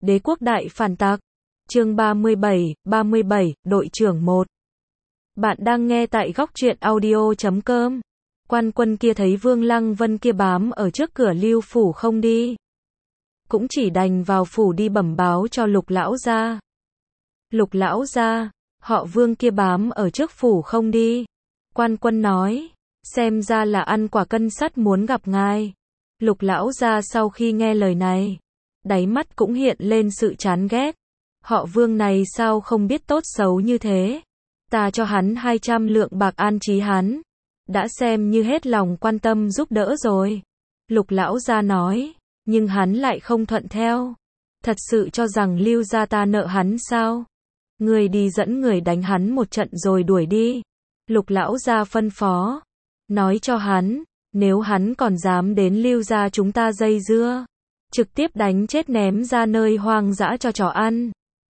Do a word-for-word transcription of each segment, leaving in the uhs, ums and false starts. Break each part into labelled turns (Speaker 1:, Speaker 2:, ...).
Speaker 1: Đế quốc đại phản tặc. Chương ba mươi bảy, ba mươi bảy, đội trưởng một. Bạn đang nghe tại góc truyện audio chấm com. Quan quân kia thấy Vương Lăng Vân kia bám ở trước cửa Lưu phủ không đi, cũng chỉ đành vào phủ đi bẩm báo cho Lục lão gia. Lục lão gia, họ Vương kia bám ở trước phủ không đi. Quan quân nói, xem ra là ăn quả cân sắt muốn gặp ngài. Lục lão gia sau khi nghe lời này, đáy mắt cũng hiện lên sự chán ghét. Họ Vương này sao không biết tốt xấu như thế? Ta cho hắn hai trăm lượng bạc an trí hắn, đã xem như hết lòng quan tâm giúp đỡ rồi. Lục lão gia nói, nhưng hắn lại không thuận theo. Thật sự cho rằng Lưu gia ta nợ hắn sao? Người đi dẫn người đánh hắn một trận rồi đuổi đi. Lục lão gia phân phó, nói cho hắn, nếu hắn còn dám đến Lưu gia chúng ta dây dưa, trực tiếp đánh chết ném ra nơi hoang dã cho chó ăn.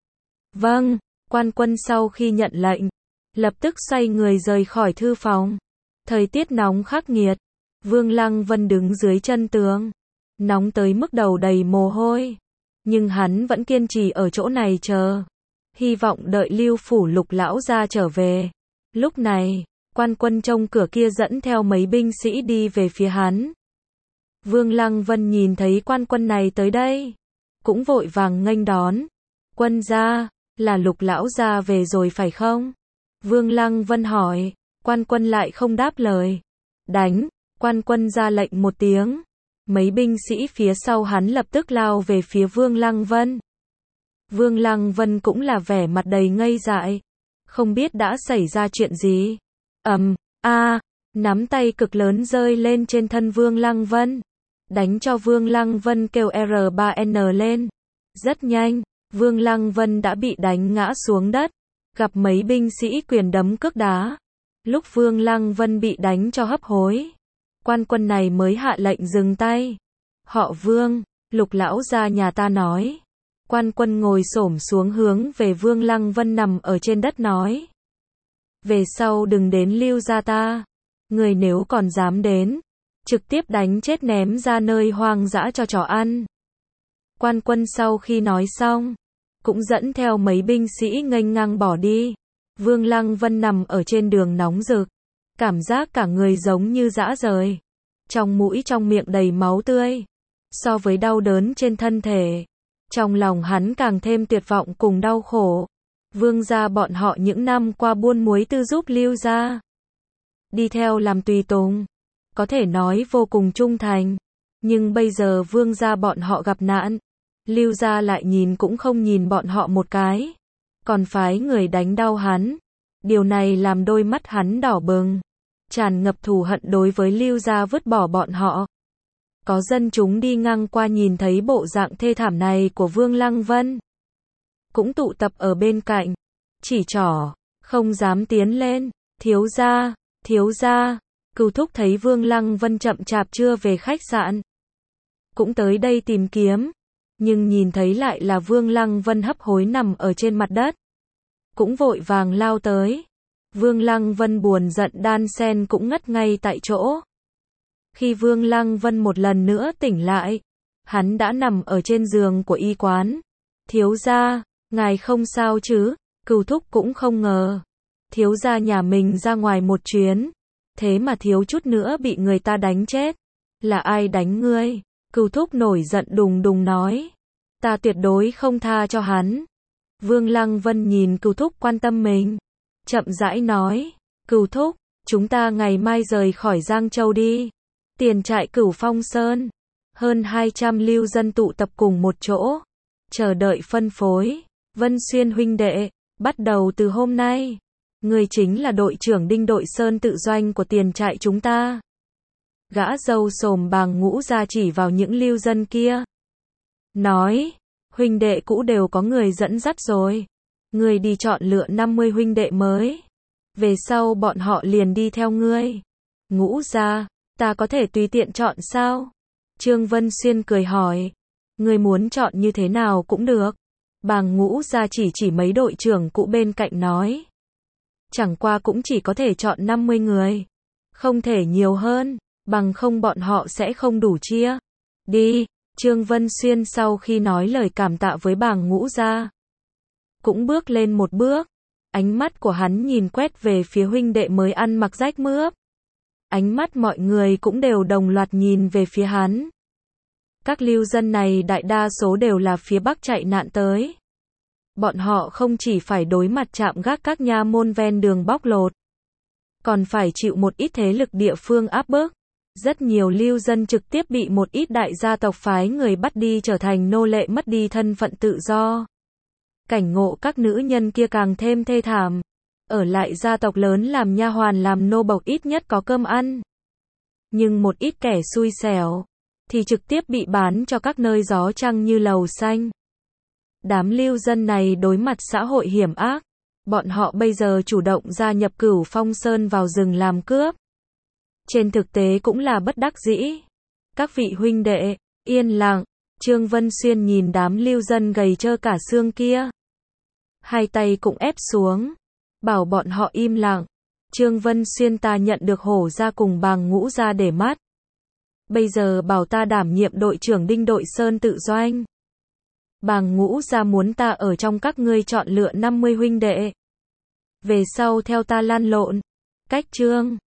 Speaker 1: Vâng, quan quân sau khi nhận lệnh, lập tức xoay người rời khỏi thư phòng. Thời tiết nóng khắc nghiệt, Vương Lăng Vân đứng dưới chân tường, nóng tới mức đầu đầy mồ hôi, nhưng hắn vẫn kiên trì ở chỗ này chờ, hy vọng đợi Lưu phủ Lục lão gia trở về. Lúc này, quan quân trông cửa kia dẫn theo mấy binh sĩ đi về phía hắn. Vương Lăng Vân nhìn thấy quan quân này tới đây, cũng vội vàng nghênh đón. Quân gia, là Lục lão gia về rồi phải không? Vương Lăng Vân hỏi. Quan quân lại không đáp lời. Đánh, quan quân ra lệnh một tiếng. Mấy binh sĩ phía sau hắn lập tức lao về phía Vương Lăng Vân. Vương Lăng Vân cũng là vẻ mặt đầy ngây dại, không biết đã xảy ra chuyện gì. Ầm, um, a, nắm tay cực lớn rơi lên trên thân Vương Lăng Vân, đánh cho Vương Lăng Vân kêu R ba N lên. Rất nhanh, Vương Lăng Vân đã bị đánh ngã xuống đất, gặp mấy binh sĩ quyền đấm cước đá. Lúc Vương Lăng Vân bị đánh cho hấp hối, quan quân này mới hạ lệnh dừng tay. Họ Vương, Lục lão gia nhà ta nói. Quan quân ngồi xổm xuống hướng về Vương Lăng Vân nằm ở trên đất nói, về sau đừng đến Lưu gia ta. Người nếu còn dám đến, trực tiếp đánh chết ném ra nơi hoang dã cho chó ăn. Quan quân sau khi nói xong, cũng dẫn theo mấy binh sĩ nghênh ngang bỏ đi. Vương Lăng Vân nằm ở trên đường nóng rực, cảm giác cả người giống như rã rời, trong mũi trong miệng đầy máu tươi. So với đau đớn trên thân thể, trong lòng hắn càng thêm tuyệt vọng cùng đau khổ. Vương gia bọn họ những năm qua buôn muối tư giúp Lưu gia, đi theo làm tùy tùng, có thể nói vô cùng trung thành. Nhưng bây giờ Vương gia bọn họ gặp nạn, Lưu gia lại nhìn cũng không nhìn bọn họ một cái, còn phái người đánh đau hắn. Điều này làm đôi mắt hắn đỏ bừng, tràn ngập thù hận đối với Lưu gia vứt bỏ bọn họ. Có dân chúng đi ngang qua nhìn thấy bộ dạng thê thảm này của Vương Lăng Vân, cũng tụ tập ở bên cạnh, chỉ trỏ, không dám tiến lên. Thiếu gia, thiếu gia, Cửu thúc thấy Vương Lăng Vân chậm chạp chưa về khách sạn, cũng tới đây tìm kiếm, nhưng nhìn thấy lại là Vương Lăng Vân hấp hối nằm ở trên mặt đất, cũng vội vàng lao tới. Vương Lăng Vân buồn giận đan sen cũng ngất ngay tại chỗ. Khi Vương Lăng Vân một lần nữa tỉnh lại, hắn đã nằm ở trên giường của y quán. Thiếu gia, ngài không sao chứ? Cửu thúc cũng không ngờ, thiếu gia nhà mình ra ngoài một chuyến, thế mà thiếu chút nữa bị người ta đánh chết. Là ai đánh ngươi? Cửu thúc nổi giận đùng đùng nói, ta tuyệt đối không tha cho hắn. Vương Lăng Vân nhìn Cửu thúc quan tâm mình, chậm rãi nói, Cửu thúc, chúng ta ngày mai rời khỏi Giang Châu đi. Tiền trại Cửu Phong Sơn, hơn hai trăm lưu dân tụ tập cùng một chỗ, chờ đợi phân phối. Vân Xuyên huynh đệ, bắt đầu từ hôm nay, người chính là đội trưởng Đinh đội Sơn tự doanh của tiền trại chúng ta. Gã râu xồm bàng Ngũ ra chỉ vào những lưu dân kia, nói, huynh đệ cũ đều có người dẫn dắt rồi, người đi chọn lựa năm mươi huynh đệ mới, về sau bọn họ liền đi theo ngươi. Ngũ ra, ta có thể tùy tiện chọn sao? Trương Vân Xuyên cười hỏi, ngươi muốn chọn như thế nào cũng được. Bàng Ngũ ra chỉ chỉ mấy đội trưởng cũ bên cạnh nói, chẳng qua cũng chỉ có thể chọn năm mươi người, không thể nhiều hơn, bằng không bọn họ sẽ không đủ chia. Đi, Trương Vân Xuyên sau khi nói lời cảm tạ với Bàng Ngũ gia, cũng bước lên một bước. Ánh mắt của hắn nhìn quét về phía huynh đệ mới ăn mặc rách mướp. Ánh mắt mọi người cũng đều đồng loạt nhìn về phía hắn. Các lưu dân này đại đa số đều là phía Bắc chạy nạn tới. Bọn họ không chỉ phải đối mặt chạm gác các nha môn ven đường bóc lột, còn phải chịu một ít thế lực địa phương áp bức. Rất nhiều lưu dân trực tiếp bị một ít đại gia tộc phái người bắt đi trở thành nô lệ, mất đi thân phận tự do. Cảnh ngộ các nữ nhân kia càng thêm thê thảm. Ở lại gia tộc lớn làm nha hoàn làm nô bộc ít nhất có cơm ăn. Nhưng một ít kẻ xui xẻo thì trực tiếp bị bán cho các nơi gió trăng như lầu xanh. Đám lưu dân này đối mặt xã hội hiểm ác. Bọn họ bây giờ chủ động gia nhập Cửu Phong Sơn vào rừng làm cướp. Trên thực tế cũng là bất đắc dĩ. Các vị huynh đệ, yên lặng. Trương Vân Xuyên nhìn đám lưu dân gầy trơ cả xương kia. Hai tay cũng ép xuống. Bảo bọn họ im lặng. Trương Vân Xuyên, ta nhận được Hổ gia cùng Bàng Ngũ gia để mắt. Bây giờ bảo ta đảm nhiệm đội trưởng Đinh đội Sơn tự doanh. Bàng Ngũ gia muốn ta ở trong các ngươi chọn lựa năm mươi huynh đệ. Về sau theo ta lăn lộn. Cách Trương